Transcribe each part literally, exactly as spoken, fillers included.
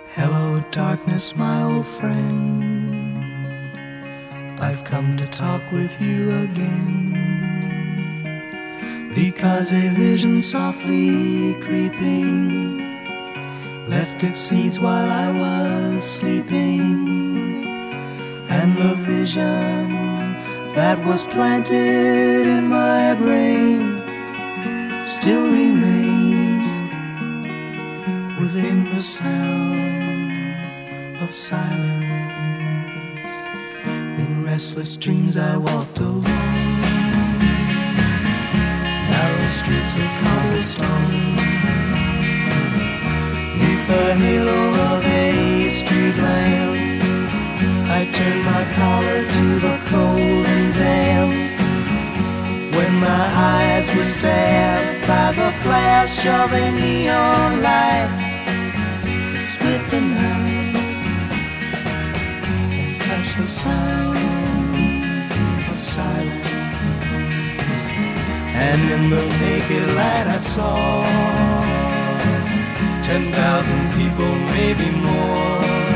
Hello, darkness, my old friend. I've come to talk with you again, because a vision softly creeping left its seeds while I was sleeping, and the vision that was planted in my brain still remains within the sound of silence. In restless dreams I walked alone, narrow streets of cobblestone, neath the halo of a street lamp. I turned my collar to the cold and damp, when my eyes were stabbed by the flash of a neon light. Split the night and touch the sound of silence, and in the naked light I saw ten thousand people, maybe more.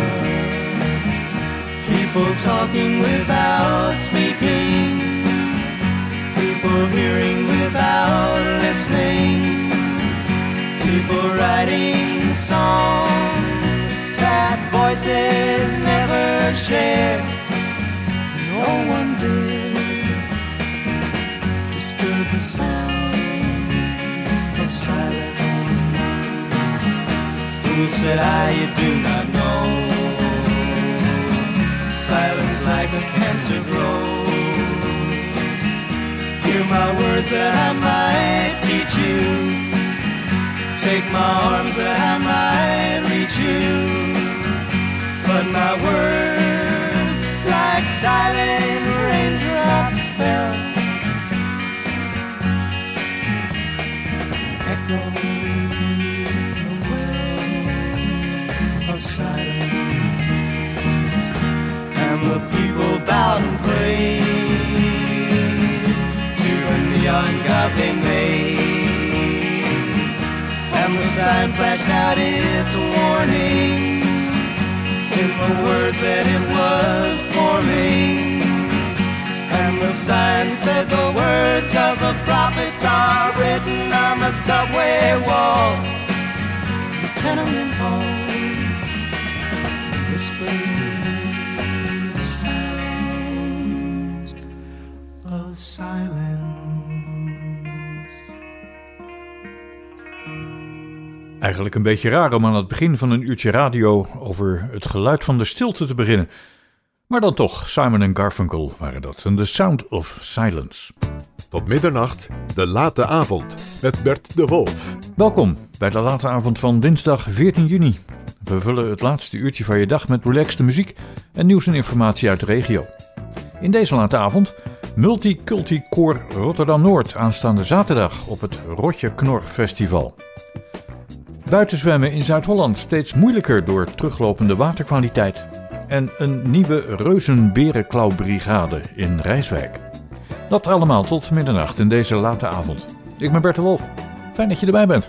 People talking without speaking, people hearing without listening, people writing songs that voices never share. No one did disturb the sound of silence. Fool, said I, you do not know, silence like a cancer grows. Hear my words that I might teach you, take my arms that I might reach you, but my words like silent raindrops fell, echoing the wells of silence. And the people bowed and prayed to a neon god they made, and the sign flashed out its warning in the words that it was forming. And the sign said the words of the prophets are written on the subway walls, the tenement halls, whispering Eigenlijk een beetje raar om aan het begin van een uurtje radio over het geluid van de stilte te beginnen. Maar dan toch, Simon en Garfunkel waren dat en The Sound of Silence. Tot middernacht, de late avond, met Bert de Wolf. Welkom bij de late avond van dinsdag veertien juni. We vullen het laatste uurtje van je dag met relaxte muziek en nieuws en informatie uit de regio. In deze late avond Multiculti Koor Rotterdam-Noord aanstaande zaterdag op het Rotje Knor Festival. Buitenzwemmen in Zuid-Holland steeds moeilijker door teruglopende waterkwaliteit. En een nieuwe reuzenberenklauwbrigade in Rijswijk. Dat allemaal tot middernacht in deze late avond. Ik ben Bert de Wolf. Fijn dat je erbij bent.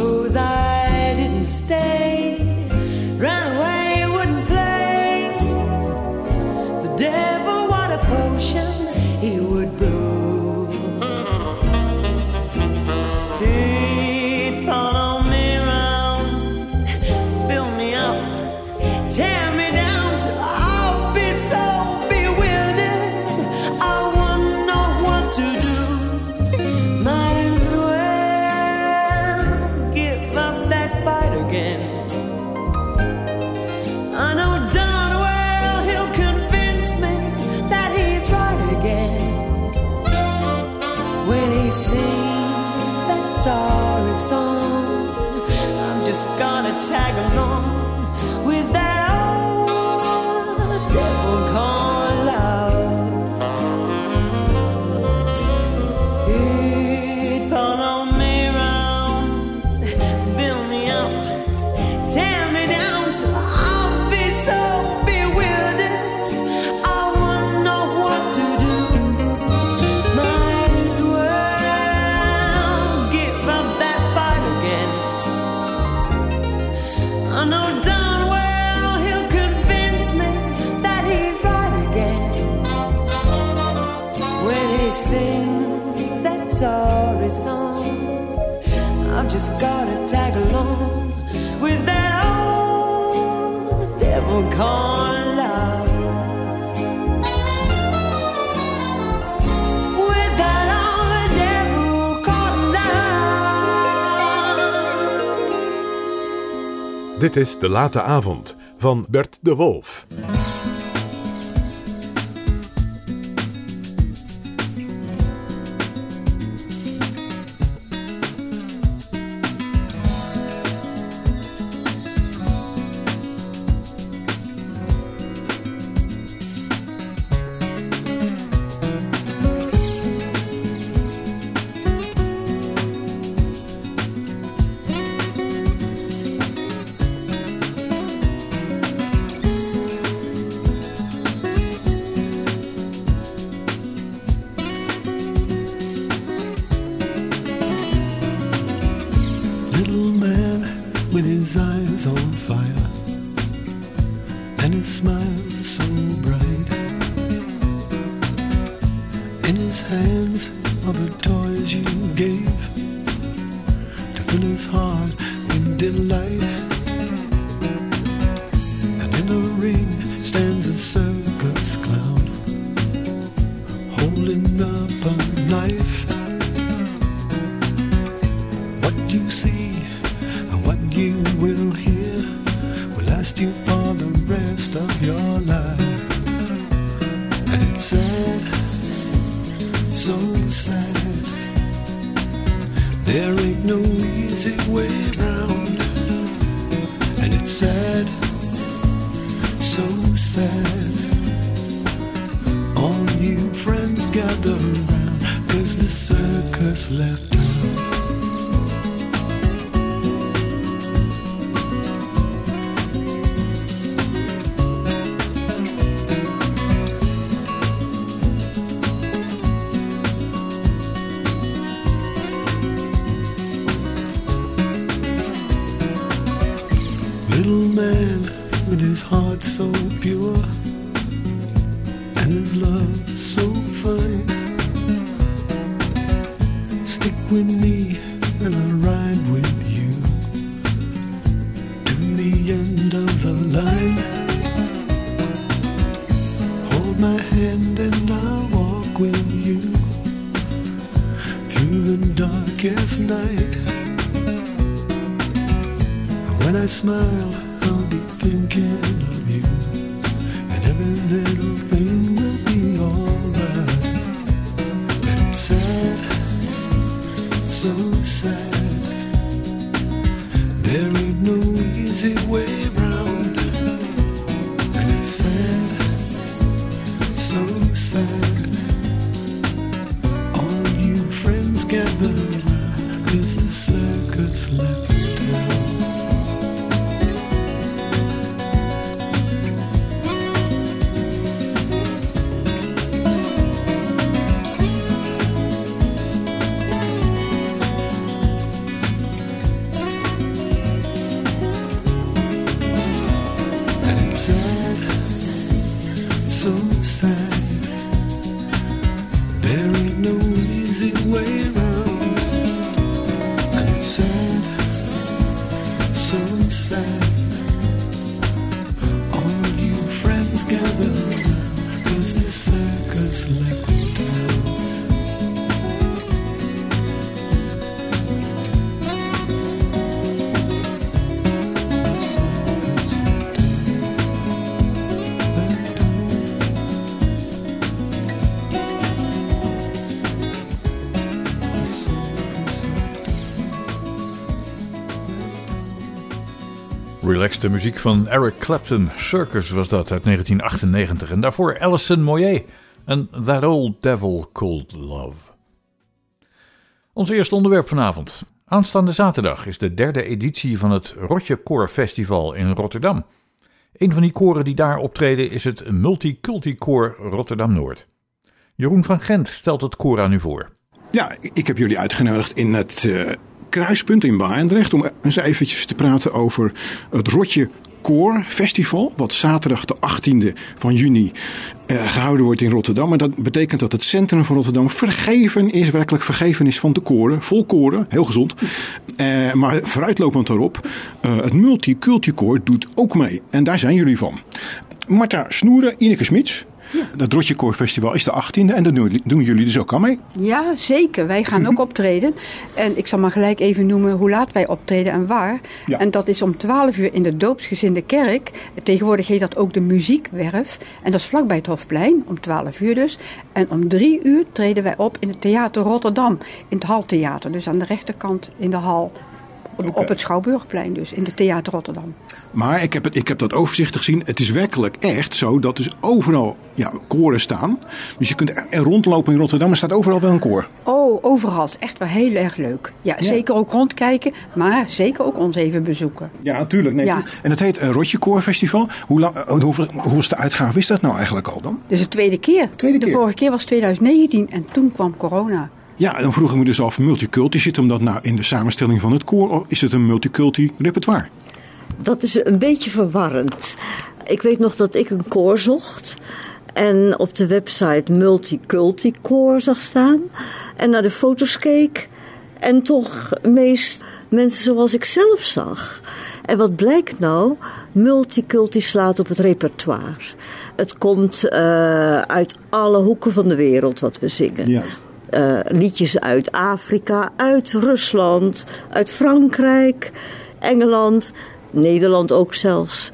Stay, ran away, wouldn't play. dance, I'll be so bewildered. I won't know what to do. Might as well give up that fight again. I know darn well he'll convince me that he's right again when he sings that sorry song. I've just gotta tag along with that old devil called love. With that old devil called love. Dit is De Late Avond van Bert de Wolf. With his eyes on fire and his smile so bright, in his hands are the toys you gave to fill his heart with delight, and in a ring stands a circus clown holding up a knife. What you see, what you will hear, will last you for the rest of your life. And it's sad, so sad. There ain't no easy way round. And it's sad, so sad. All you friends gather round, 'cause the circus left town. Little man with his heart so pure and his love so fine, stick with me and I'll ride with you to the end of the line. Hold my hand and I'll walk with you through the darkest night. When I smile, I'll be thinking of you, and every little thing will be alright. And it's sad, so sad. There ain't no easy way round. And it's sad, so sad. All you friends gather round, 'cause the circuit's left town. Relaxte muziek van Eric Clapton. Circus was dat uit negentien achtennegentig. En daarvoor Alison Moyet en That Old Devil Called Love. Ons eerste onderwerp vanavond. Aanstaande zaterdag is de derde editie van het Rotje Koor Festival in Rotterdam. Een van die koren die daar optreden is het Multiculti Koor Rotterdam-Noord. Jeroen van Gent stelt het koor aan u voor. Ja, ik heb jullie uitgenodigd in het uh, Kruispunt in Barendrecht om eens eventjes te praten over het Rotje Koor Festival, wat zaterdag de achttiende van juni uh, gehouden wordt in Rotterdam. En dat betekent dat het centrum van Rotterdam vergeven is, werkelijk vergeven is van de koren. Vol koren, heel gezond. Uh, maar vooruitlopend daarop, uh, het Multiculti Koor doet ook mee. En daar zijn jullie van. Marta Snoeren, Ineke Smits. Ja. Het Rotje Koor Festival is de achttiende en daar doen, doen jullie dus ook aan mee? Ja, zeker. Wij gaan ook optreden. En ik zal maar gelijk even noemen hoe laat wij optreden en waar. Ja. En dat is om twaalf uur in de Doopsgezinde Kerk. Tegenwoordig heet dat ook de Muziekwerf. En dat is vlakbij het Hofplein, om twaalf uur dus. En om drie uur treden wij op in het Theater Rotterdam. In het Haltheater, dus aan de rechterkant in de hal. Op, okay. op het Schouwburgplein dus, in het Theater Rotterdam. Maar ik heb, het, ik heb dat overzicht gezien. Het is werkelijk echt zo dat dus overal ja, koren staan. Dus je kunt er rondlopen in Rotterdam en staat overal wel een koor. Oh, overal. Echt wel heel erg leuk. Ja, ja. Zeker ook rondkijken, maar zeker ook ons even bezoeken. Ja, natuurlijk. Nee, ja. En het heet uh, Rotje Koor Festival. Hoe lang, uh, hoeveel, hoeveelste uitgave is dat nou eigenlijk al dan? Dus de tweede keer. Tweede keer. De vorige keer was twintig negentien en toen kwam corona. Ja, dan vroeg ik me dus af, multiculti, zit hem dat nou in de samenstelling van het koor of is het een multiculti repertoire? Dat is een beetje verwarrend. Ik weet nog dat ik een koor zocht en op de website Multiculti Koor zag staan en naar de foto's keek en toch meest mensen zoals ik zelf zag. En wat blijkt nou? Multiculti slaat op het repertoire. Het komt uh, uit alle hoeken van de wereld wat we zingen. Ja. Uh, liedjes uit Afrika, uit Rusland, uit Frankrijk, Engeland, Nederland ook zelfs.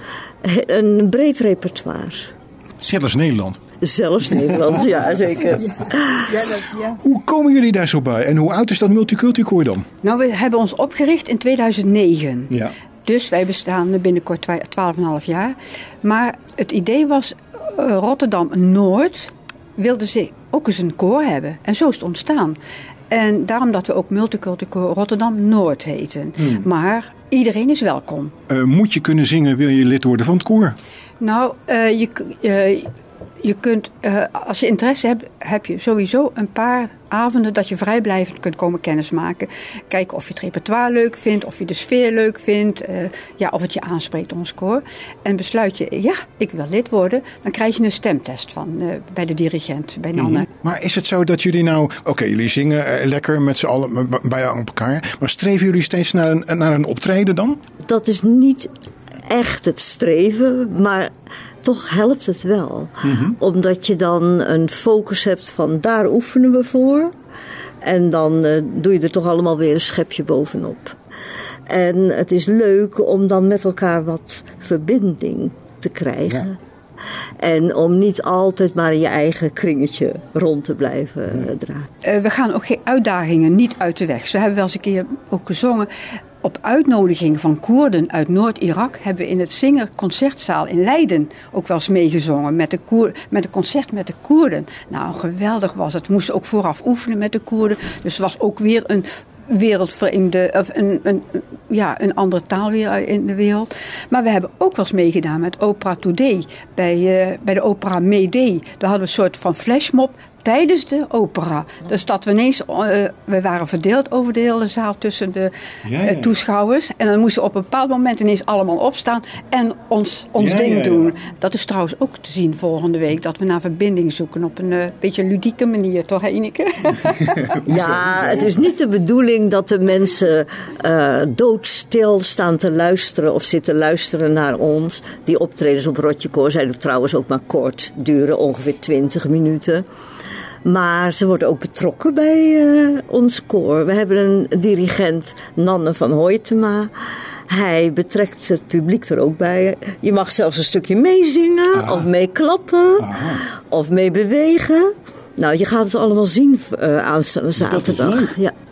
Een breed repertoire. Zelfs Nederland? Zelfs Nederland, ja zeker. Ja. Ja, dat, ja. Hoe komen jullie daar zo bij en hoe oud is dat Multiculti Koor dan? Nou, we hebben ons opgericht in tweeduizend negen. Ja. Dus wij bestaan binnenkort twaalf komma vijf jaar. Maar het idee was, uh, Rotterdam-Noord wilde ze ook eens een koor hebben. En zo is het ontstaan. En daarom dat we ook Multiculti Koor Rotterdam-Noord heten. Hmm. Maar iedereen is welkom. Uh, moet je kunnen zingen, wil je lid worden van het koor? Nou, uh, je, uh, je kunt, uh, als je interesse hebt, heb je sowieso een paar avonden dat je vrijblijvend kunt komen kennismaken. Kijken of je het repertoire leuk vindt, of je de sfeer leuk vindt. Uh, ja, of het je aanspreekt, ons koor. En besluit je, ja, ik wil lid worden. Dan krijg je een stemtest van uh, bij de dirigent, bij Nanne. Mm-hmm. Maar is het zo dat jullie nou, oké, okay, jullie zingen uh, lekker met z'n allen bij op elkaar. Maar streven jullie steeds naar een, naar een optreden dan? Dat is niet echt het streven, maar toch helpt het wel. Mm-hmm. Omdat je dan een focus hebt van daar oefenen we voor. En dan uh, doe je er toch allemaal weer een schepje bovenop. En het is leuk om dan met elkaar wat verbinding te krijgen. Ja. En om niet altijd maar in je eigen kringetje rond te blijven uh, draaien. Uh, we gaan ook geen uitdagingen niet uit de weg. Zo hebben we wel eens een keer ook gezongen. Op uitnodiging van Koerden uit Noord-Irak hebben we in het Singer Concertzaal in Leiden ook wel eens meegezongen. Met de Koer, met een concert met de Koerden. Nou, geweldig was het. We moesten ook vooraf oefenen met de Koerden. Dus het was ook weer een wereldvreemde, of een, een, ja, een andere taal weer in de wereld. Maar we hebben ook wel eens meegedaan met Opera Today. Bij, uh, bij de opera Mayday. Daar hadden we een soort van flashmob tijdens de opera. Dus dat we ineens, uh, we waren verdeeld over de hele zaal tussen de ja, ja. Uh, toeschouwers. En dan moesten we op een bepaald moment ineens allemaal opstaan en ons, ons ja, ding ja, ja. doen. Dat is trouwens ook te zien volgende week. Dat we naar verbinding zoeken op een uh, beetje ludieke manier. Toch, Ineke? Ja, het is niet de bedoeling dat de mensen uh, doodstil staan te luisteren of zitten luisteren naar ons. Die optredens op Rotje Koor zijn trouwens ook maar kort, duren ongeveer twintig minuten. Maar ze worden ook betrokken bij uh, ons koor. We hebben een dirigent, Nanne van Hoytema. Hij betrekt het publiek er ook bij. Je mag zelfs een stukje meezingen, ah. of meeklappen, ah. of mee bewegen. Nou, je gaat het allemaal zien uh, aanstaande zaterdag. Ja.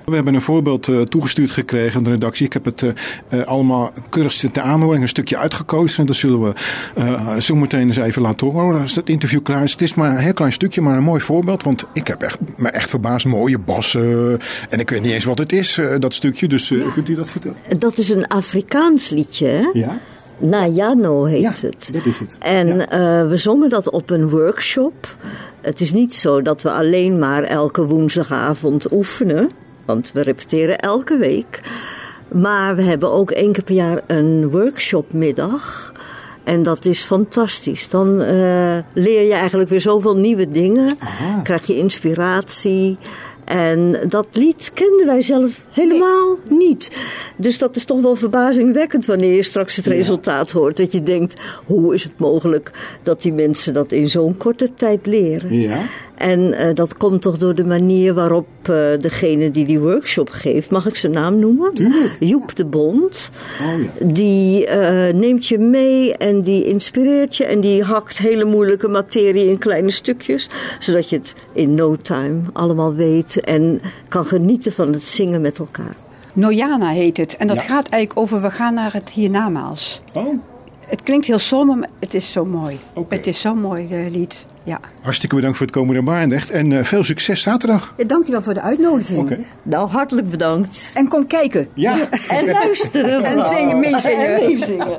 We hebben een voorbeeld uh, toegestuurd gekregen aan de redactie. Ik heb het uh, uh, allemaal keurig ter aanhoring een stukje uitgekozen. Dat zullen we uh, zo meteen eens even laten horen als het interview klaar is. Het is maar een heel klein stukje, maar een mooi voorbeeld. Want ik heb echt, me echt verbaasd. Mooie bassen. Uh, en ik weet niet eens wat het is, uh, dat stukje. Dus uh, kunt u dat vertellen? Dat is een Afrikaans liedje, hè? Ja. Nayano heet ja, het. Dat is het. En ja. uh, we zongen dat op een workshop. Het is niet zo dat we alleen maar elke woensdagavond oefenen. Want we repeteren elke week. Maar we hebben ook één keer per jaar een workshopmiddag. En dat is fantastisch. Dan uh, leer je eigenlijk weer zoveel nieuwe dingen. Aha. Krijg je inspiratie. En dat lied kenden wij zelf helemaal niet. Dus dat is toch wel verbazingwekkend wanneer je straks het resultaat hoort. Dat je denkt, hoe is het mogelijk dat die mensen dat in zo'n korte tijd leren? Ja. En uh, dat komt toch door de manier waarop uh, degene die die workshop geeft, mag ik zijn naam noemen? Tuurlijk. Joep de Bond. Oh, ja. Die uh, neemt je mee en die inspireert je en die hakt hele moeilijke materie in kleine stukjes. Zodat je het in no time allemaal weet en kan genieten van het zingen met elkaar. Noyana heet het. En dat ja. gaat eigenlijk over we gaan naar het hiernamaals. Oh. Het klinkt heel somber, maar het is zo mooi. Okay. Het is zo'n mooi uh, lied. Ja. Hartstikke bedankt voor het komen naar Barendrecht. En uh, veel succes zaterdag. Ja, dankjewel voor de uitnodiging. Okay. Nou, hartelijk bedankt. En kom kijken. Ja. En luisteren. En zingen, meezingen. En meezingen.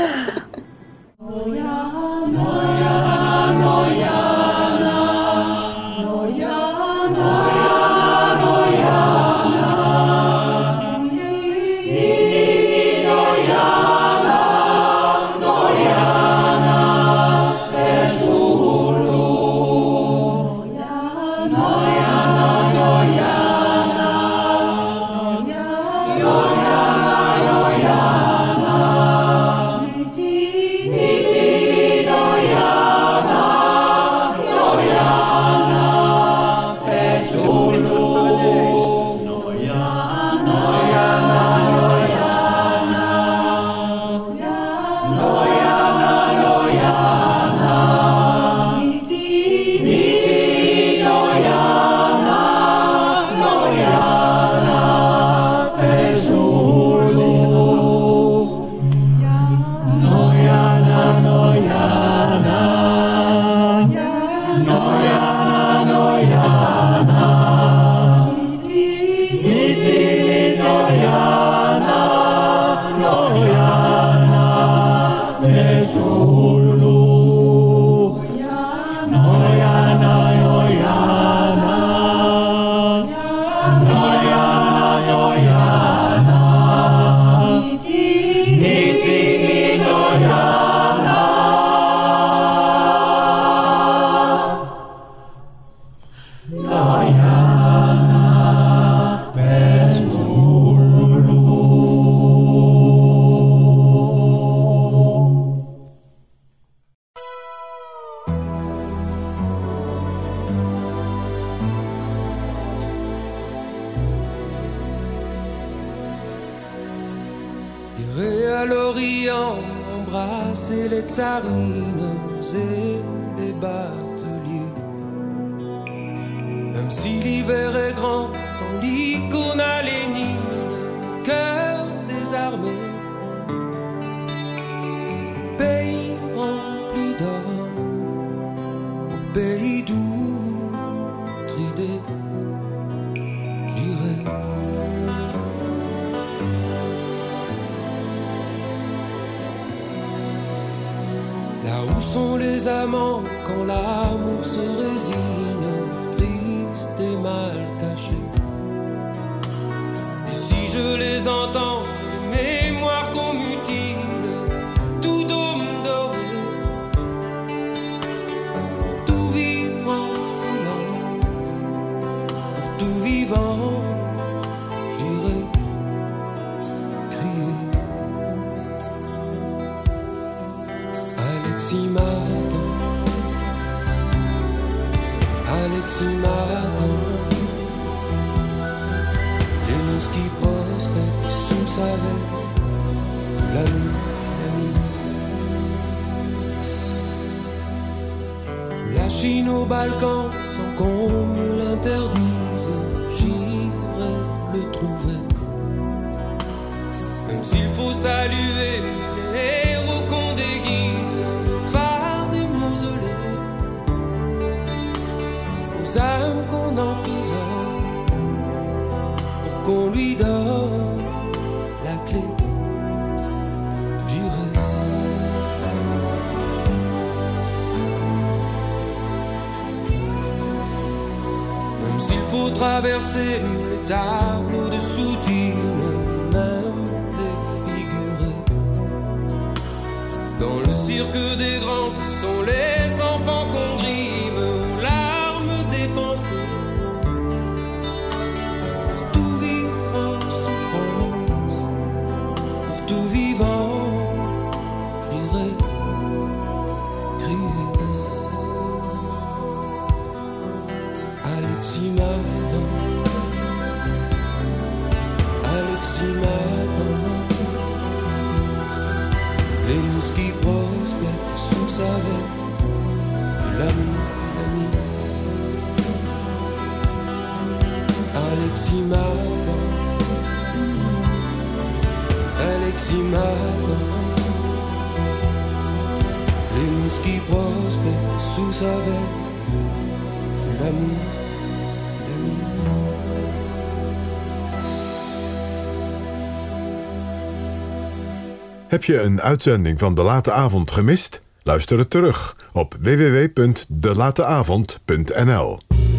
Noyana, Noyana, Noyana, Noyana, Noyana. à l'Orient, embrasser les tsarines et les bateliers. Même si l'hiver est grand, dans l'icône à Lénine, cœur des armées, au pays rempli d'or, au pays d'Outridé, j'irai. Là où sont les amants quand l'amour se résigne, triste et mal caché. Et si je les entends, les mémoires qu'on mutile, tout dôme doré, pour tout vivre en silence, pour tout vivant, j'irai crier. Alexis m'attend, Alexis m'attend, les noces qui prospèrent sous sa veille, la nuit, la nuit. La Chine au Balkan, sans qu'on me l'interdise, j'irai le saluer les héros qu'on déguise, phare du mausolée, aux âmes qu'on emprisonne, pour qu'on lui donne la clé. J'irai. Même s'il faut traverser les tableaux de Soutine, même défigurés. Dans le cirque des grands, ce sont les enfants qu'on grime aux larmes dépensées. Pour tout vivre en souffrance, pour tout vivant, j'irai crier. Alexis m'attend, Alexis m'attend. Les mousses qui prospèrent sous sa veine, de l'ami, l'ami. Alexis m'attend, Alexis m'attend. Les mousses qui prospèrent sous sa veine, de l'ami, l'ami. Heb je een uitzending van De Late Avond gemist? Luister het terug op w w w punt de late avond punt n l.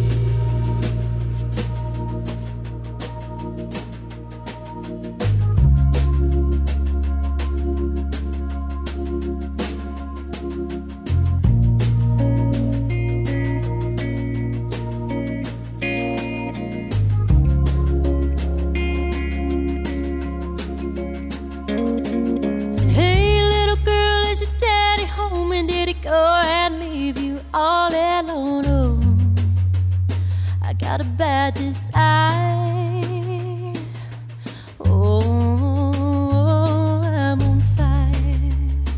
Hey little girl, is your daddy home and did he go and leave you all alone? Oh, I got a bad desire. Oh, I'm on fire.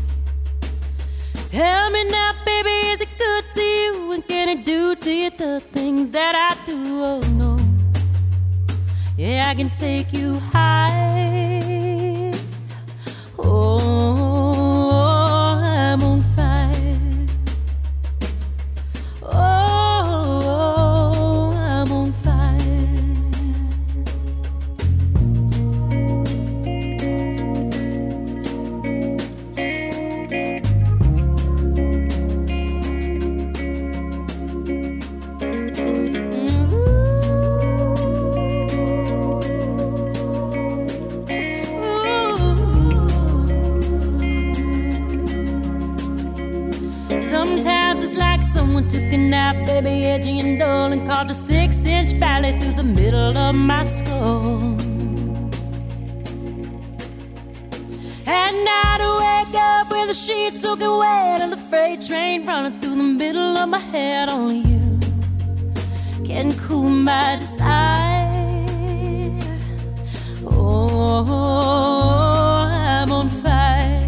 Tell me now, baby, is it good to you? And can it do to you the things that I do? Oh no, yeah, I can take you high. Oh, I'm on fire. Oh, I'm on fire. Sometimes it's like someone took a knife, baby, edgy and dull, and carved a six-inch valley through the middle of my skull. At night I wake up with the sheets soaking wet and the freight train running through the middle of my head. Only you can cool my desire. Oh, I'm on fire.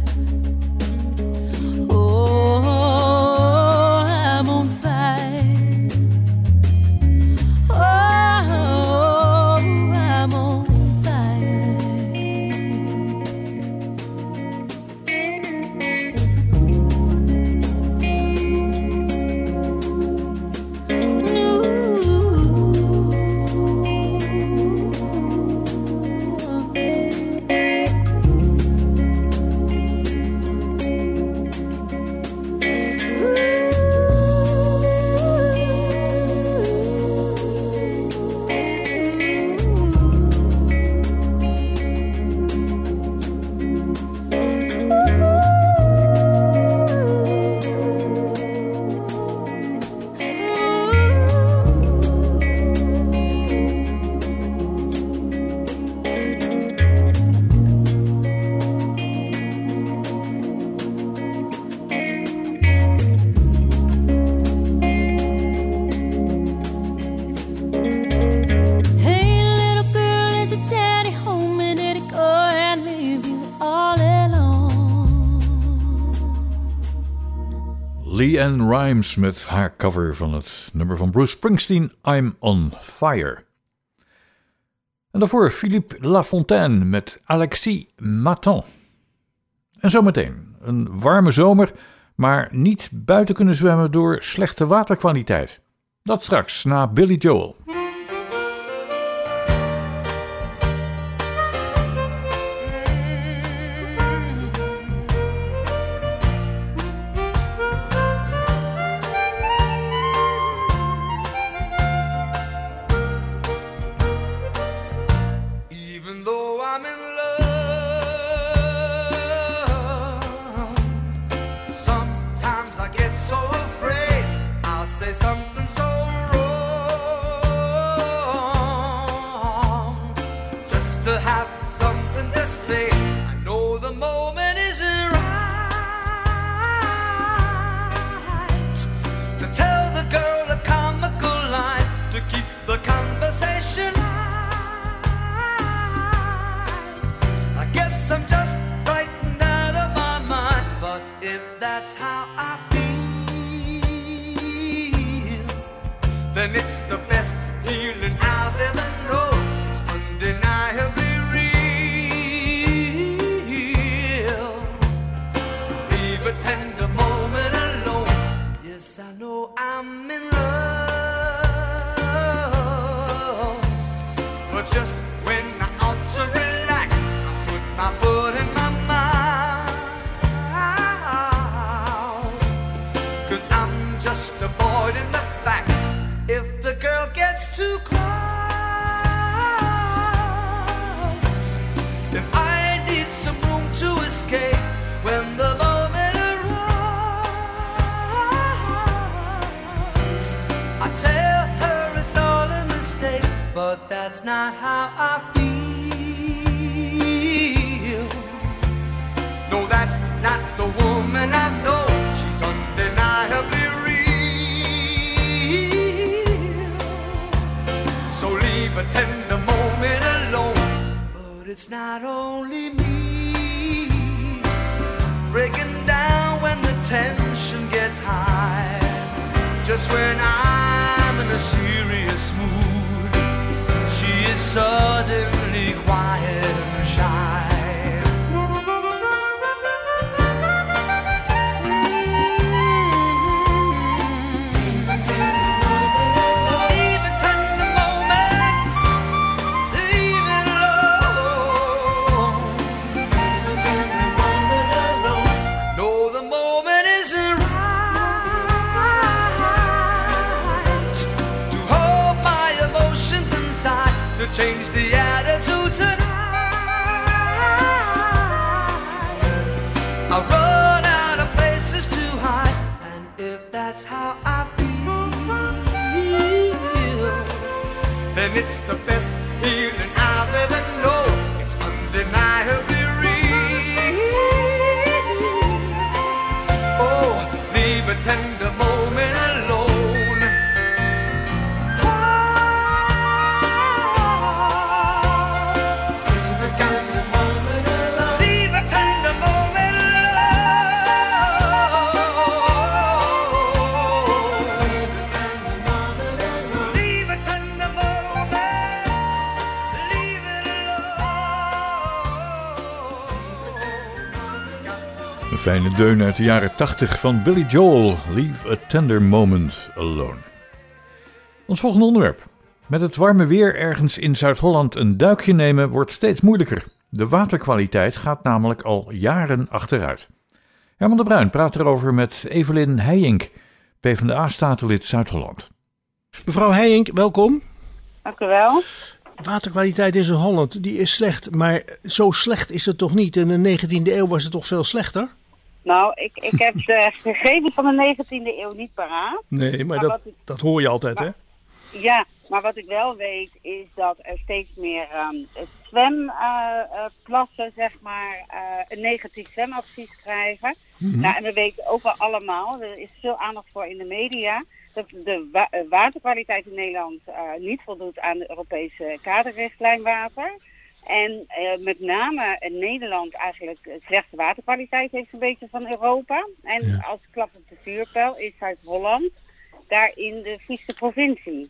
LeAnn Rimes met haar cover van het nummer van Bruce Springsteen, I'm on Fire. En daarvoor Philippe Lafontaine met Alexis Matin. En zometeen een warme zomer, maar niet buiten kunnen zwemmen door slechte waterkwaliteit. Dat straks na Billy Joel. Then it's the best feeling I've ever known. It's undeniably real. Leave a tender moment alone. Yes, I know I'm in love, but just when I ought to relax, I put my foot in my mouth, 'cause I'm just avoiding the facts. If the girl gets too close, if I need some room to escape when the moment arrives, I tell her it's all a mistake, but that's not how I feel. No, that's not the woman I know. She's undeniably real. So leave a tender moment alone. But it's not only me breaking down when the tension gets high. Just when I'm in a serious mood, she is suddenly quiet and shy. Change the attitude tonight. I run out of places to hide, and if that's how I feel, then it's the best feeling I've ever known. It's undeniably real. Oh, leave a tender moment alone. Een fijne deun uit de jaren tachtig van Billy Joel, Leave a Tender Moment Alone. Ons volgende onderwerp. Met het warme weer ergens in Zuid-Holland een duikje nemen wordt steeds moeilijker. De waterkwaliteit gaat namelijk al jaren achteruit. Herman de Bruin praat erover met Evelyn Heijink, PvdA-statenlid Zuid-Holland. Mevrouw Heijink, welkom. Dank u wel. Waterkwaliteit in Zuid-Holland, die is slecht, maar zo slecht is het toch niet? In de negentiende eeuw was het toch veel slechter? Nou, ik, ik heb de gegevens van de negentiende eeuw niet paraat. Nee, maar, maar dat, ik, dat hoor je altijd, maar, hè? Ja, maar wat ik wel weet is dat er steeds meer um, zwemplassen, uh, uh, zeg maar, uh, een negatief zwemadvies krijgen. Mm-hmm. Nou, en we weten ook wel allemaal, er is veel aandacht voor in de media, dat de wa- waterkwaliteit in Nederland uh, niet voldoet aan de Europese kaderrichtlijn water. En uh, met name in Nederland eigenlijk de slechtste waterkwaliteit heeft een beetje van Europa. En ja. als klap op de vuurpijl is Zuid-Holland daarin de vieste provincie.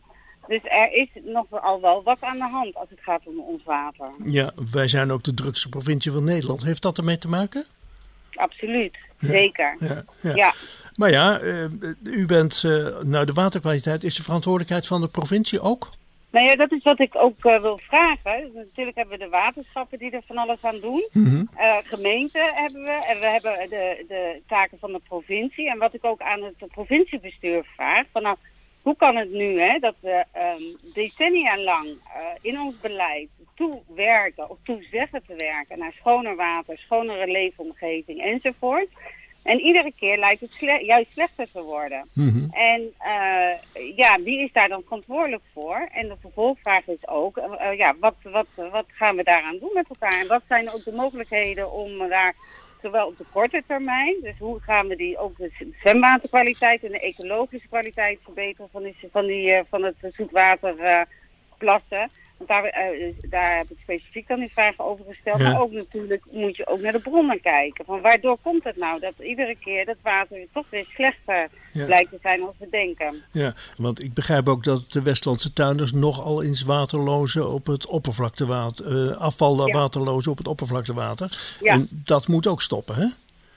Dus er is nog al wel wat aan de hand als het gaat om ons water. Ja, wij zijn ook de drukste provincie van Nederland. Heeft dat ermee te maken? Absoluut, ja. zeker. Ja, ja. ja. Maar ja, uh, u bent, uh, nou de waterkwaliteit is de verantwoordelijkheid van de provincie ook? Nou ja, dat is wat ik ook uh, wil vragen. Dus natuurlijk hebben we de waterschappen die er van alles aan doen. Mm-hmm. Uh, gemeenten hebben we. En we hebben de, de taken van de provincie. En wat ik ook aan het provinciebestuur vraag. Van nou, hoe kan het nu hè, dat we um, decennia lang uh, in ons beleid toewerken of toezeggen te werken naar schoner water, schonere leefomgeving enzovoort. En iedere keer lijkt het sle- juist slechter te worden. Mm-hmm. En uh, ja, wie is daar dan verantwoordelijk voor? En de vervolgvraag is ook, uh, ja, wat, wat, wat gaan we daaraan doen met elkaar? En wat zijn ook de mogelijkheden om daar, zowel op de korte termijn, dus hoe gaan we die ook de zwemwaterkwaliteit en de ecologische kwaliteit verbeteren van, die, van, die, uh, van het zoetwaterplassen? Uh, Want daar, uh, daar heb ik specifiek dan die vragen over gesteld. Ja. Maar ook natuurlijk moet je ook naar de bronnen kijken. Van waardoor komt het nou dat iedere keer dat water toch weer slechter ja. blijkt te zijn als we denken. Ja, want ik begrijp ook dat de Westlandse tuinders nogal eens waterlozen op het oppervlaktewater. Uh, afvalwaterlozen ja. op het oppervlaktewater. Ja. En dat moet ook stoppen, hè?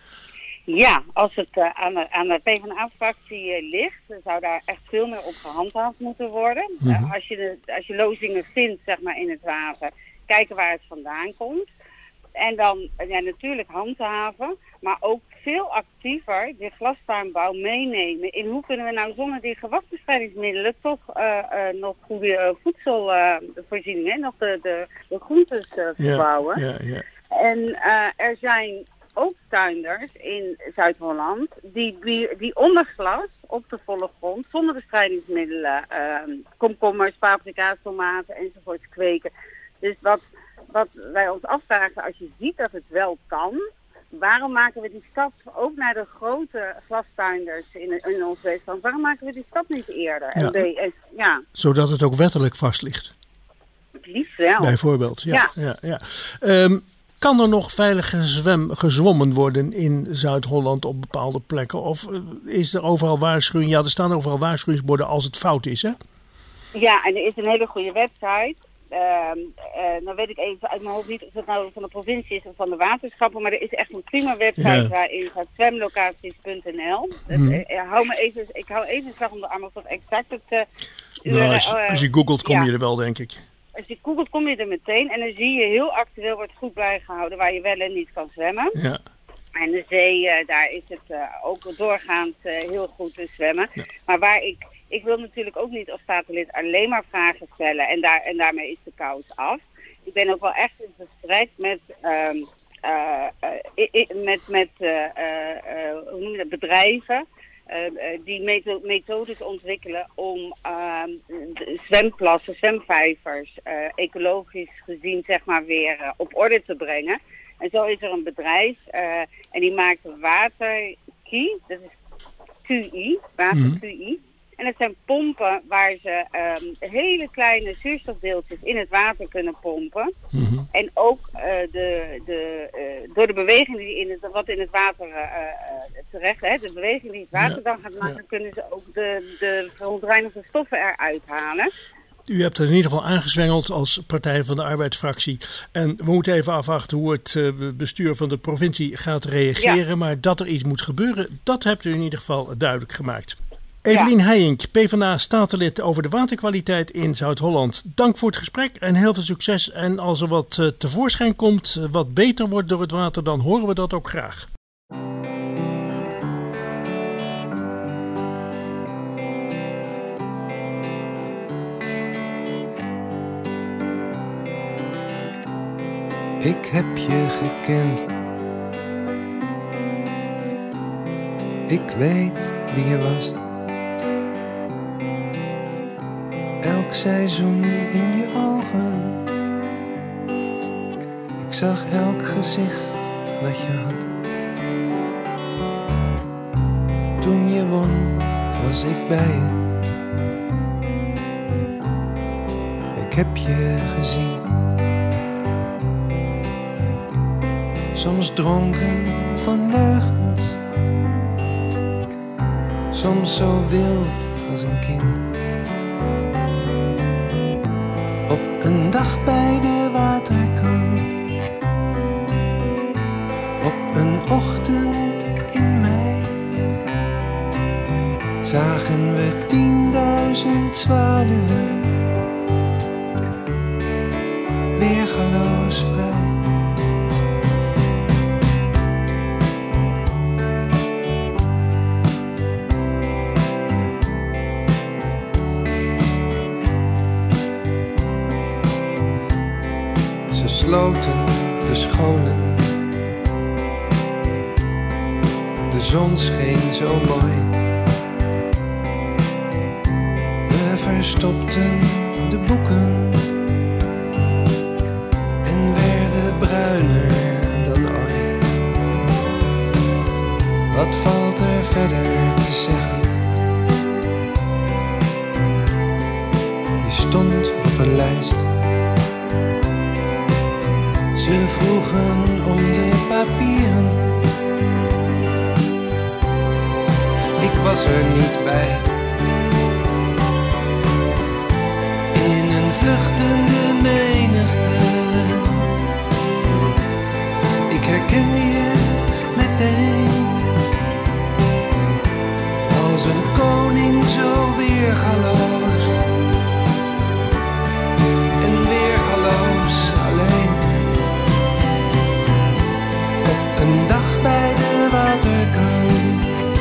Ja, als het uh, aan de, aan de PvdA-fractie uh, ligt, dan zou daar echt veel meer op gehandhaafd moeten worden. Mm-hmm. Uh, als, je de, als je lozingen vindt, zeg maar, in het water, kijken waar het vandaan komt. En dan uh, ja, natuurlijk handhaven, maar ook veel actiever de glastuinbouw meenemen. In hoe kunnen we nou zonder die gewasbestrijdingsmiddelen toch uh, uh, nog goede uh, voedselvoorzieningen, uh, nog de, de, de groentes uh, verbouwen. Ja, ja, ja. En uh, er zijn ook tuinders in Zuid-Holland die, die onder glas op de volle grond zonder bestrijdingsmiddelen uh, komkommers, paprika's, tomaten enzovoort kweken. Dus wat, wat wij ons afvragen, als je ziet dat het wel kan, waarom maken we die stap ook naar de grote glastuinders in, in ons Westland? Waarom maken we die stap niet eerder? Ja. En de, ja. Zodat het ook wettelijk vast ligt. Het liefst wel. Bijvoorbeeld, ja. ja. ja, ja. Um, Kan er nog veilig gezwem, gezwommen worden in Zuid-Holland op bepaalde plekken? Of is er overal waarschuwing? Ja, er staan overal waarschuwingsborden als het fout is, hè? Ja, en er is een hele goede website. Uh, uh, dan weet ik even uit mijn hoofd niet of het nou van de provincie is of van de waterschappen. Maar er is echt een prima website ja. waarin staat zwemlocaties punt n l. Hmm. Dus, uh, hou me even, ik hou even een slag om de arm of dat exact het uh, nou, als, uh, als je googelt kom ja. je er wel, denk ik. Als je googelt kom je er meteen en dan zie je heel actueel wordt goed bijgehouden waar je wel en niet kan zwemmen. Ja. En de zee, uh, daar is het uh, ook doorgaans uh, heel goed te zwemmen. Ja. Maar waar ik, ik wil natuurlijk ook niet als statenlid alleen maar vragen stellen en, daar, en daarmee is de kous af. Ik ben ook wel echt in gesprek met, um, uh, uh, I, I, met, met uh, uh, uh, hoe noem je dat, bedrijven. Uh, uh, die metho- methodes ontwikkelen om uh, zwemplassen, zwemvijvers, uh, ecologisch gezien zeg maar weer uh, op orde te brengen. En zo is er een bedrijf uh, en die maakt waterki, dat is Q I, water Q I. En dat zijn pompen waar ze um, hele kleine zuurstofdeeltjes in het water kunnen pompen. Mm-hmm. En ook uh, de, de, uh, door de beweging die in het, wat in het water uh, uh, terecht, hè, de beweging die het water ja. dan gaat maken, ja. kunnen ze ook de, de verontreinigde stoffen eruit halen. U hebt er in ieder geval aangezwengeld als Partij van de Arbeidsfractie. En we moeten even afwachten hoe het uh, bestuur van de provincie gaat reageren. Ja. Maar dat er iets moet gebeuren, dat hebt u in ieder geval duidelijk gemaakt. Evelien ja. Heijink, PvdA-statenlid over de waterkwaliteit in Zuid-Holland. Dank voor het gesprek en heel veel succes. En als er wat uh, tevoorschijn komt, uh, wat beter wordt door het water, dan horen we dat ook graag. Ik heb je gekend. Ik weet wie je was. Elk seizoen in je ogen. Ik zag elk gezicht dat je had. Toen je won, was ik bij je. Ik heb je gezien. Soms dronken van leugens. Soms zo wild als een kind. een dag bij de waterkant, op een ochtend in mei, zagen we tienduizend zwaluwen, weergaloos vrij. Ze sloten de scholen, de zon scheen zo mooi. We verstopten de boeken en werden bruiner dan ooit. Wat valt er verder te zeggen? Je stond op een lijst. Ze vroegen om de papieren. Ik was er niet bij. In een vluchtende menigte. Ik herkende je meteen. Als een koning zo weergaloos. En weergaloos alleen. Een dag bij de waterkant,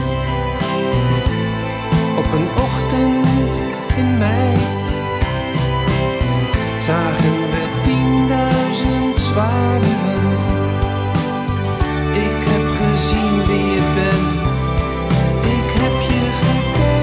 op een ochtend in mei, zagen we tienduizend zwaluwen. Ik heb gezien wie je bent, ik heb je gekend.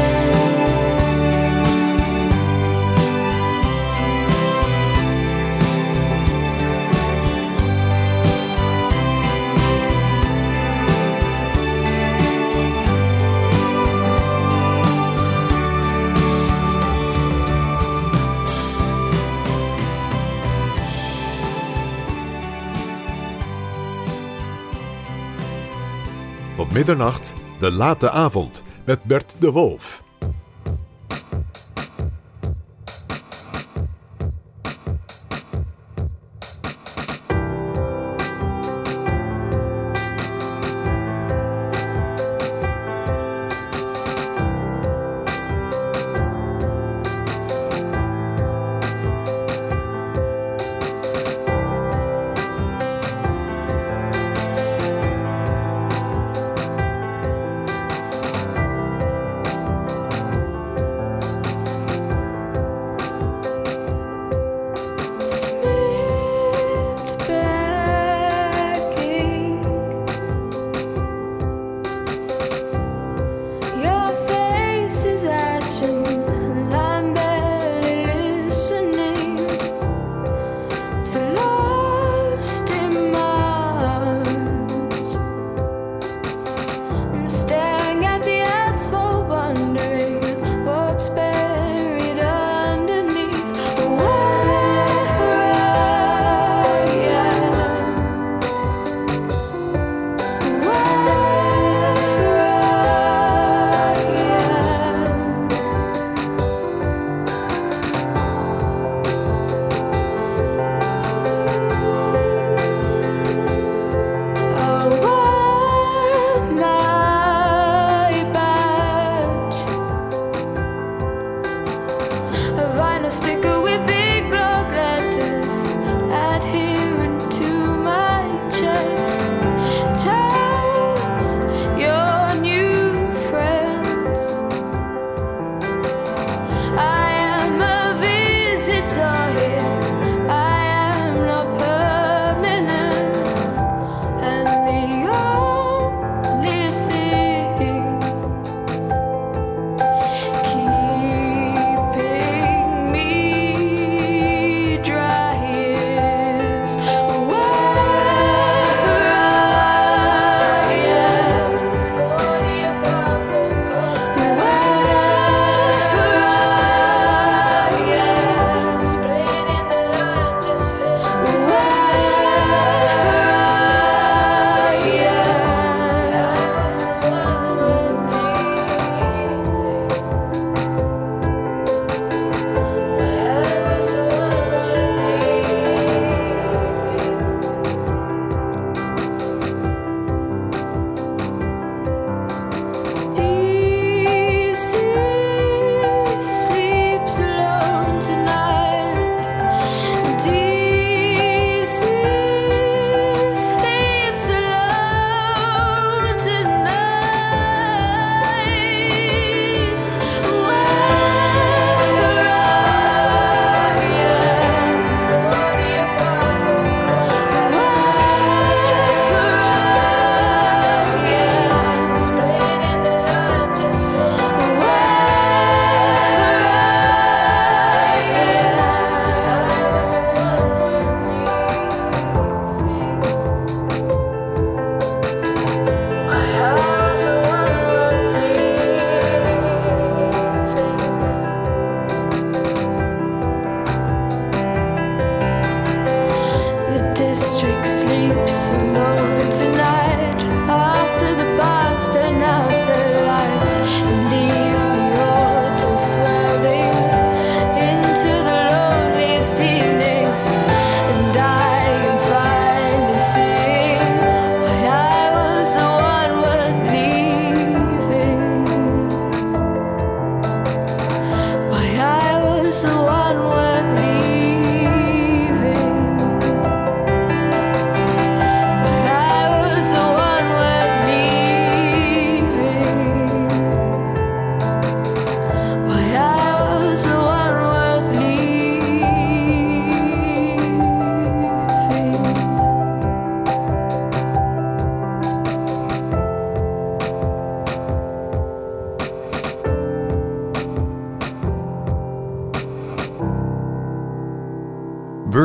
Tot middernacht, de late avond, met Bert de Wolf.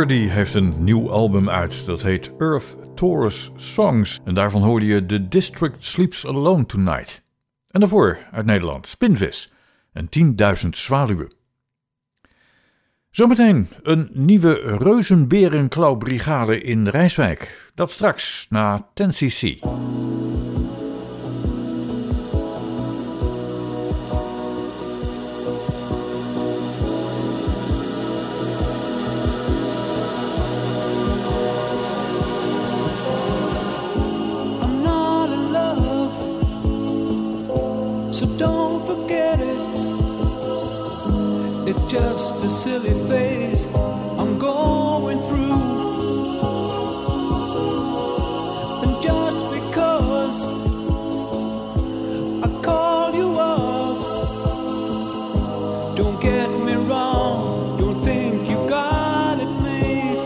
Verdi heeft een nieuw album uit. Dat heet Earth Taurus Songs. En daarvan hoorde je The District Sleeps Alone Tonight. En daarvoor uit Nederland Spinvis en tienduizend zwaluwen. Zometeen een nieuwe reuzenberenklauwbrigade in Rijswijk. Dat straks na ten C C. So don't forget it. It's just a silly phase I'm going through. And just because I call you up, don't get me wrong, don't think you got it made.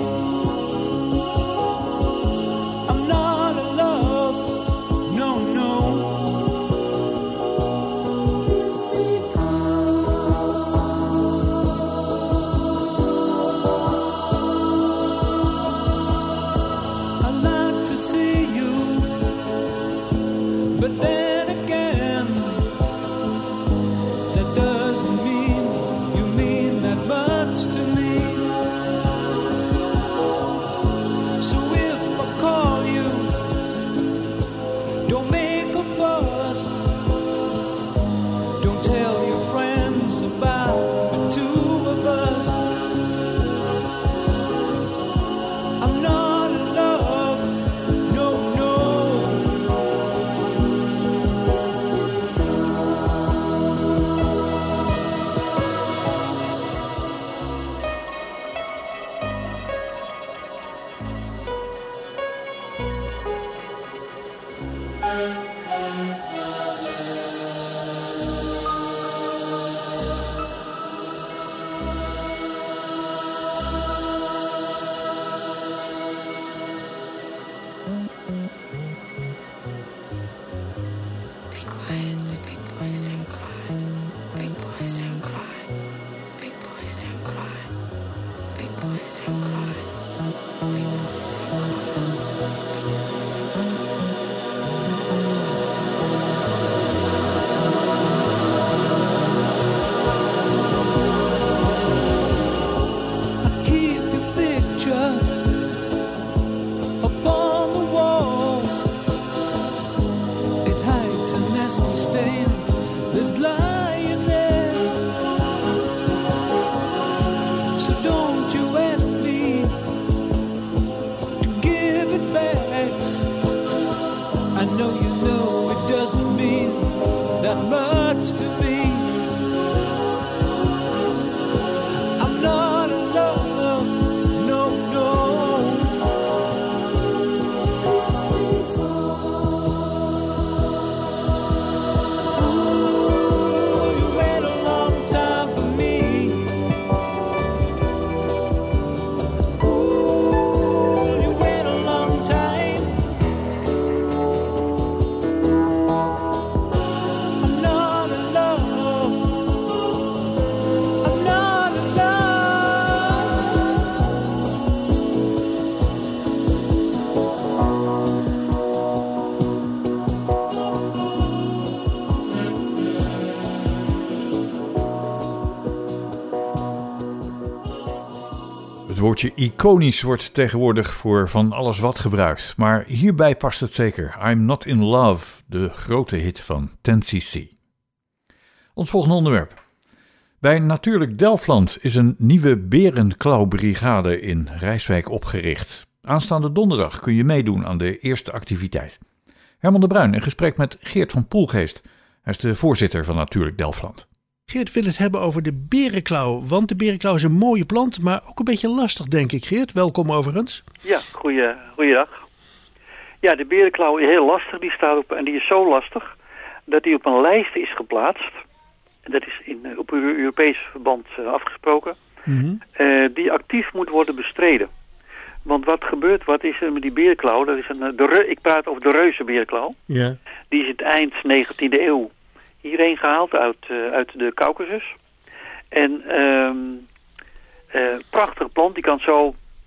I'm not in love, no, no. But then again, that doesn't mean you mean that much to me. So if I call you, don't make a fuss. Don't tell your friends about the two of us. I'm not in love, no, no. Het woordje iconisch wordt tegenwoordig voor van alles wat gebruikt. Maar hierbij past het zeker. I'm Not In Love, de grote hit van ten C C. Ons volgende onderwerp. Bij Natuurlijk Delfland is een nieuwe berenklauwbrigade in Rijswijk opgericht. Aanstaande donderdag kun je meedoen aan de eerste activiteit. Herman de Bruin in gesprek met Geert van Poelgeest. Hij is de voorzitter van Natuurlijk Delfland. Geert wil het hebben over de berenklauw. Want de berenklauw is een mooie plant, maar ook een beetje lastig, denk ik. Geert, welkom overigens. Ja, goeie, goeiedag. Ja, de berenklauw is heel lastig. Die staat op, en die is zo lastig dat die op een lijst is geplaatst. Dat is in, op Europees verband uh, afgesproken. Mm-hmm. Uh, die actief moet worden bestreden. Want wat gebeurt, wat is er met die berenklauw? Dat is een, de, ik praat over de reuzenberenklauw. Ja. Die is in het eind negentiende eeuw hierheen gehaald uit, uh, uit de Caucasus. En um, uh, prachtige plant, die kan zo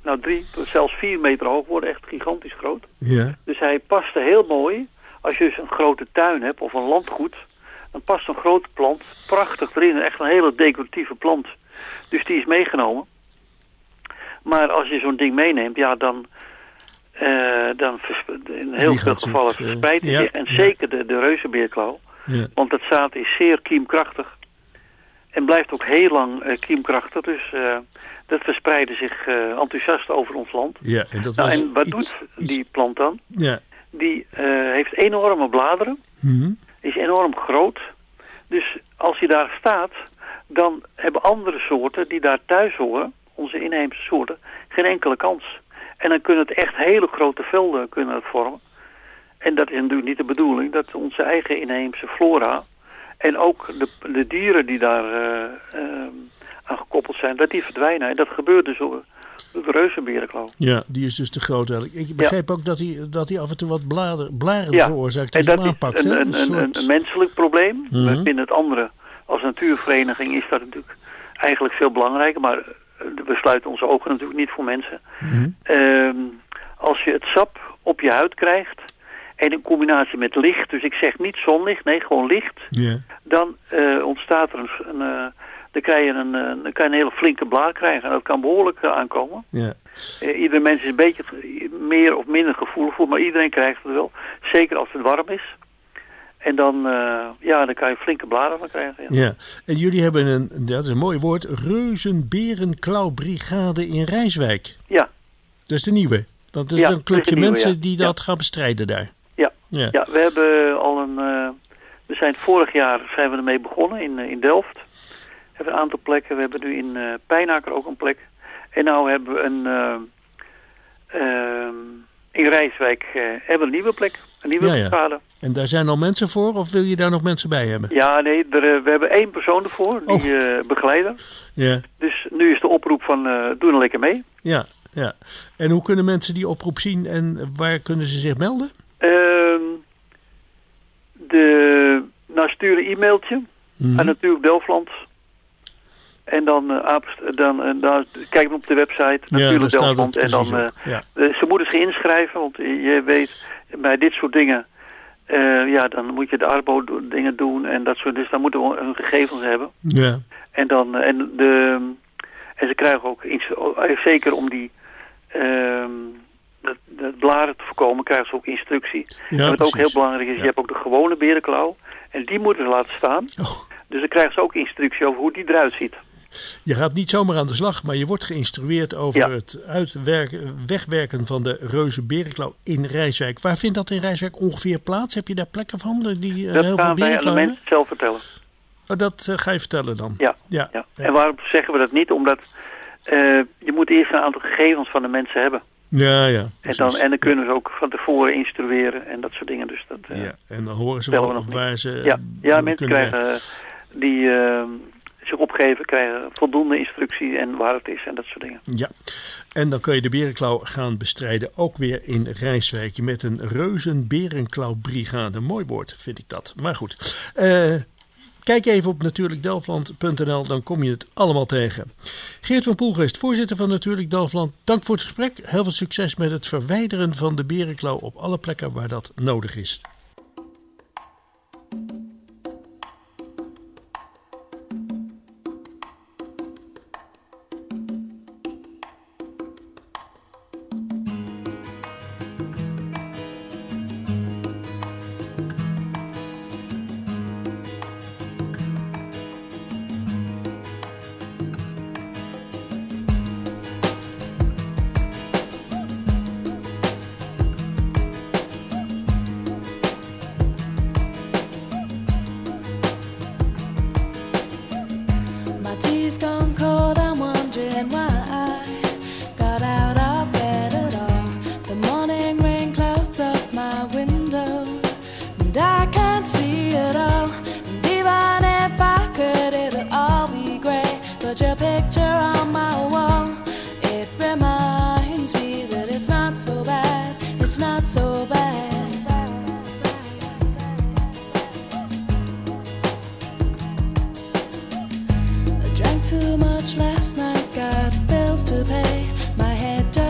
nou drie, zelfs vier meter hoog worden, echt gigantisch groot. Ja. Dus hij paste heel mooi. Als je dus een grote tuin hebt of een landgoed, dan past een grote plant prachtig erin. Echt een hele decoratieve plant. Dus die is meegenomen. Maar als je zo'n ding meeneemt, ja, dan, uh, dan in heel veel gevallen zich, verspreidt hij uh, zich. Ja, en ja. zeker de, de reuzenbeerklauw. Ja. Want het zaad is zeer kiemkrachtig. En blijft ook heel lang uh, kiemkrachtig. Dus uh, dat verspreidde zich uh, enthousiast over ons land. Ja, en, dat nou, was en wat iets, doet iets... die plant dan? Ja. Die uh, heeft enorme bladeren. Mm-hmm. Is enorm groot. Dus als hij daar staat, dan hebben andere soorten die daar thuis horen, onze inheemse soorten, geen enkele kans. En dan kunnen het echt hele grote velden kunnen het vormen. En dat is natuurlijk niet de bedoeling, dat onze eigen inheemse flora en ook de, de dieren die daar uh, uh, aan gekoppeld zijn, dat die verdwijnen. En dat gebeurt dus door de reuzenberenklauw. Ja, die is dus te groot eigenlijk. Ik begreep ja. ook dat hij, dat hij af en toe wat blader, blaren ja. veroorzaakt. En dat dat aanpakt, is een, hè? een, Een, een, soort... een menselijk probleem. Mm-hmm. We vinden het andere, als natuurvereniging is dat natuurlijk eigenlijk veel belangrijker, maar we sluiten onze ogen natuurlijk niet voor mensen. Mm-hmm. Um, als je het sap op je huid krijgt en in combinatie met licht, dus ik zeg niet zonlicht, nee, gewoon licht, yeah. dan uh, ontstaat er een, een uh, dan kan je een, uh, dan kan je een hele flinke blaar krijgen en dat kan behoorlijk uh, aankomen. Yeah. Uh, ieder mens is een beetje meer of minder gevoelig voor, maar iedereen krijgt het wel. Zeker als het warm is. En dan, uh, ja, dan kan je flinke blaren van krijgen. Ja. ja, en jullie hebben een, dat is een mooi woord, Reuzenberenklauwbrigade in Rijswijk. Ja. Dat is de nieuwe. Dat is ja, een clubje nieuwe, mensen ja. die dat ja. gaan bestrijden daar. Ja, ja. ja we hebben al een, uh, we zijn vorig jaar zijn we ermee begonnen in, uh, in Delft. We hebben een aantal plekken. We hebben nu in uh, Pijnaker ook een plek. En nou hebben we een, uh, uh, in Rijswijk uh, hebben we een nieuwe plek. Een nieuwe ja, ja. brigade. En daar zijn al mensen voor, of wil je daar nog mensen bij hebben? Ja, nee, er, uh, we hebben één persoon ervoor, die oh. uh, begeleider. Ja. Dus nu is de oproep van, uh, doe er lekker mee. Ja, ja. En hoe kunnen mensen die oproep zien en waar kunnen ze zich melden? Uh, de, nou, stuur een e-mailtje mm-hmm. aan Natuurlijk Delftland. En dan, uh, apest, dan, uh, dan kijk op de website Natuurlijk ja, Delftland. En dan, uh, ja. uh, ze moeten zich inschrijven, want je weet, bij dit soort dingen, uh, ja, dan moet je de Arbo dingen doen en dat soort, dus dan moeten we hun gegevens hebben. Ja. En dan, uh, en de, en ze krijgen ook, zeker om die, uh, dat, dat blaren te voorkomen, krijgen ze ook instructie. Ja, en wat precies. ook heel belangrijk is, ja. je hebt ook de gewone berenklauw en die moeten ze laten staan. Oh. Dus dan krijgen ze ook instructie over hoe die eruit ziet. Je gaat niet zomaar aan de slag, maar je wordt geïnstrueerd over ja. het uitwerken, wegwerken van de reuzenberenklauw in Rijswijk. Waar vindt dat in Rijswijk ongeveer plaats? Heb je daar plekken van? Die, uh, dat heel gaan veel wij aan de mensen zelf vertellen. Oh, dat uh, ga je vertellen dan? Ja. Ja. ja. ja. En waarom zeggen we dat niet? Omdat uh, je moet eerst een aantal gegevens van de mensen hebben. Ja, ja. En dan, en dan kunnen ze ook van tevoren instrueren en dat soort dingen. Dus dat, uh, ja. En dan horen ze wel we op waar ze... Ja, ja mensen krijgen werken. die uh, zich opgeven, krijgen voldoende instructie en waar het is en dat soort dingen. Ja, en dan kun je de berenklauw gaan bestrijden, ook weer in Rijswijk met een Reuzenberenklauwbrigade. Mooi woord, vind ik dat. Maar goed, uh, kijk even op natuurlijk delftland punt n l, dan kom je het allemaal tegen. Geert van Poelgeest, voorzitter van Natuurlijk Delftland, dank voor het gesprek. Heel veel succes met het verwijderen van de berenklauw op alle plekken waar dat nodig is. Too much last night, got bills to pay. My head just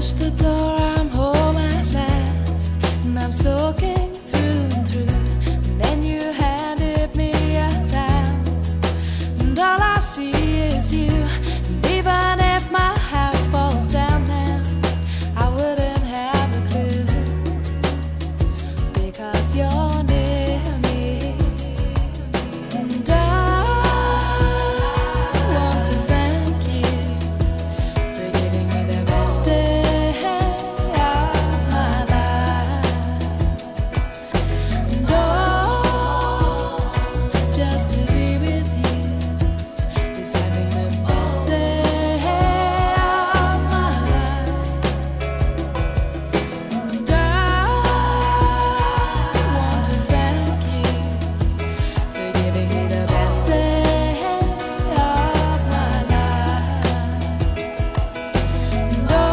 touch the door, I'm home at last, and I'm soaking through and through. And then you handed me a towel, and all I see is you. And even if my house falls down now, I wouldn't have a clue, because you're near me. And I want to thank you for giving me the best day of my life. And oh, just to be with you is having the best day of my life. And I want to thank you for giving me the best day of my life. And oh,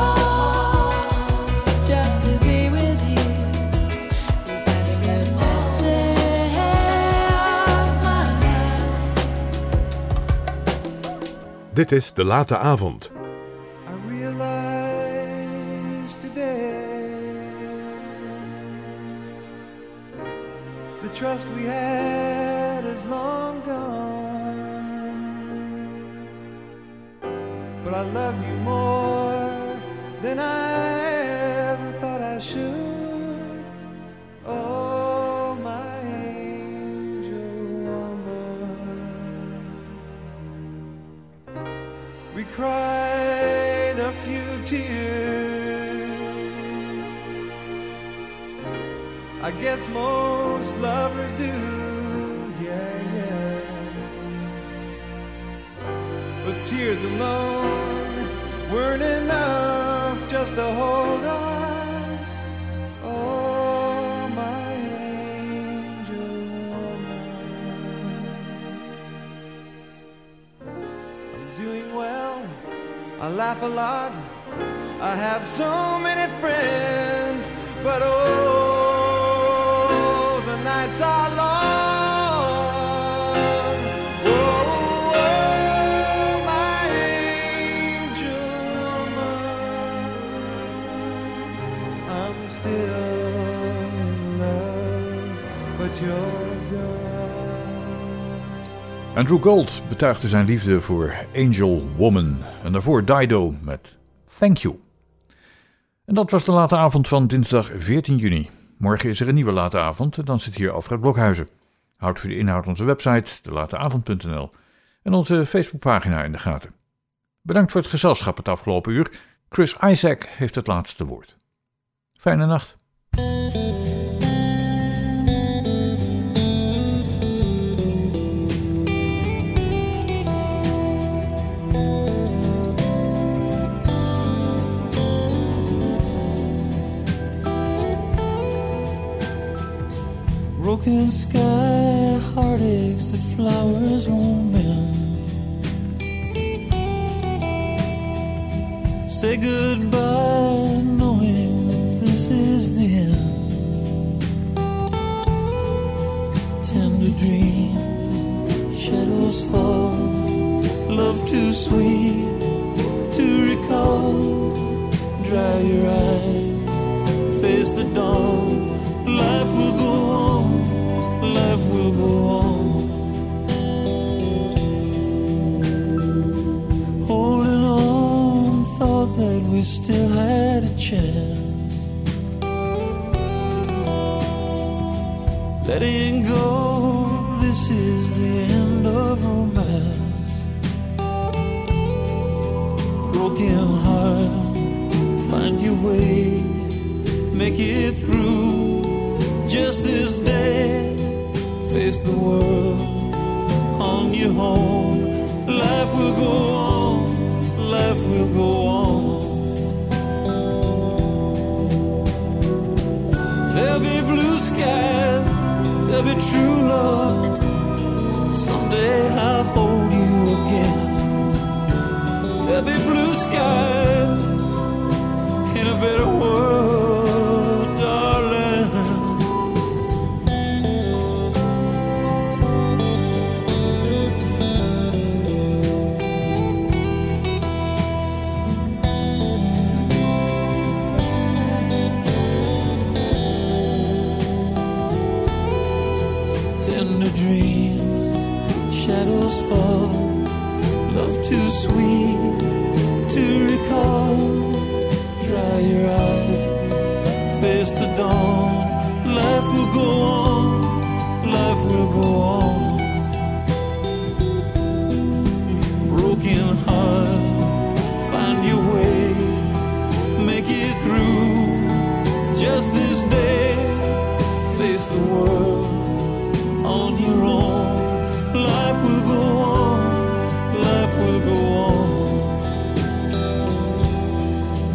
just to be with you is having the best day of my life. Dit is De Late Avond. I realize today the trust we had is long gone, but I love you more than I ever thought I should. Oh, my angel woman. We cried a few tears, I guess most lovers do, yeah, yeah. But tears alone weren't enough just to hold us. Oh, my angel woman. I'm doing well, I laugh a lot, I have so many friends, but oh, the nights are long. Oh, oh, my angel woman, I'm still in love, but you're gone. Andrew Gold betuigde zijn liefde voor Angel Woman. En daarvoor Dido met Thank You. En dat was de late avond van dinsdag veertien juni. Morgen is er een nieuwe late avond en dan zit hier Alfred Blokhuizen. Houd voor de inhoud onze website, de late avond punt n l en onze Facebookpagina in de gaten. Bedankt voor het gezelschap het afgelopen uur. Chris Isaac heeft het laatste woord. Fijne nacht. Broken sky, heartaches, the flowers won't mend. Say goodbye, knowing that this is the end. Tender dream, shadows fall, love too sweet to recall. Dry your eyes, face the dawn. Life will go on, life will go on. Holding on, thought that we still had a chance. Letting go, this is the end of romance. Broken heart, find your way, make it through. Just this day, face the world on your own. Life will go on, life will go on. There'll be blue skies, there'll be true love. Someday I'll hold you again. There'll be blue skies in a better world, darling.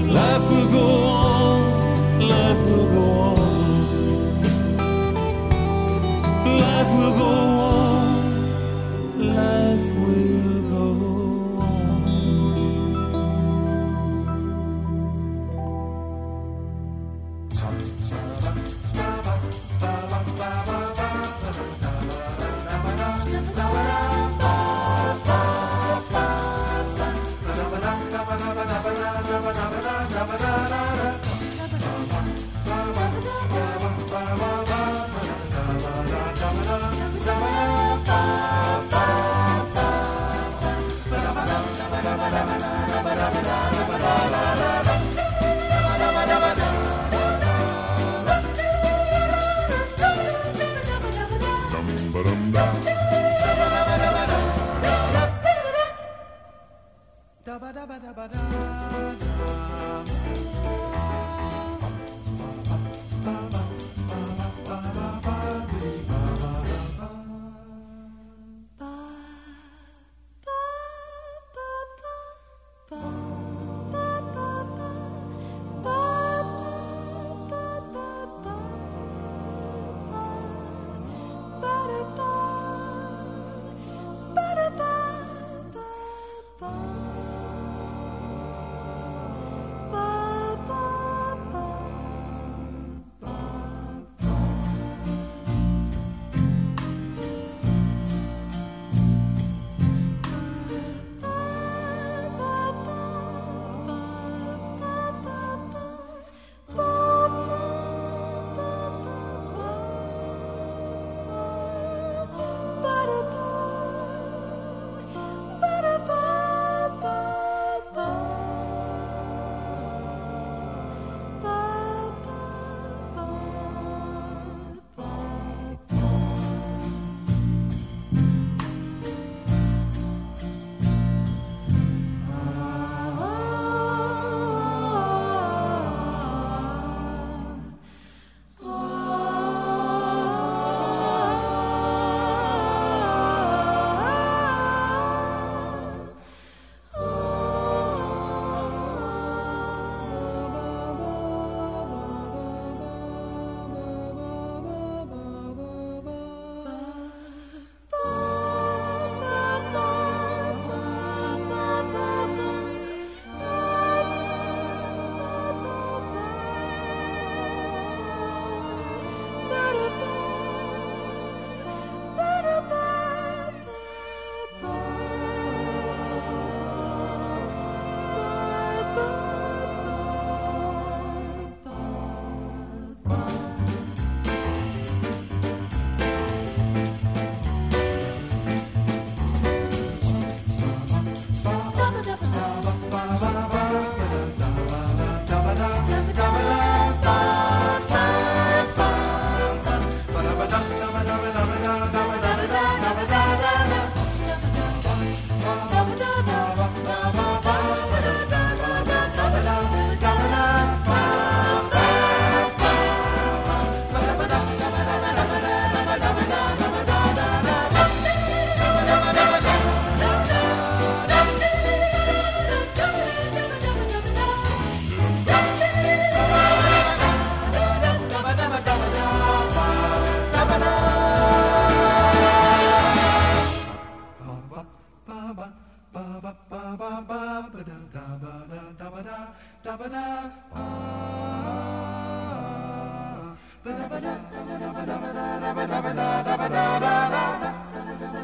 Life will go on, life will go on. Life will go on, life will go on.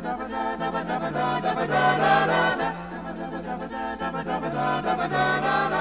Da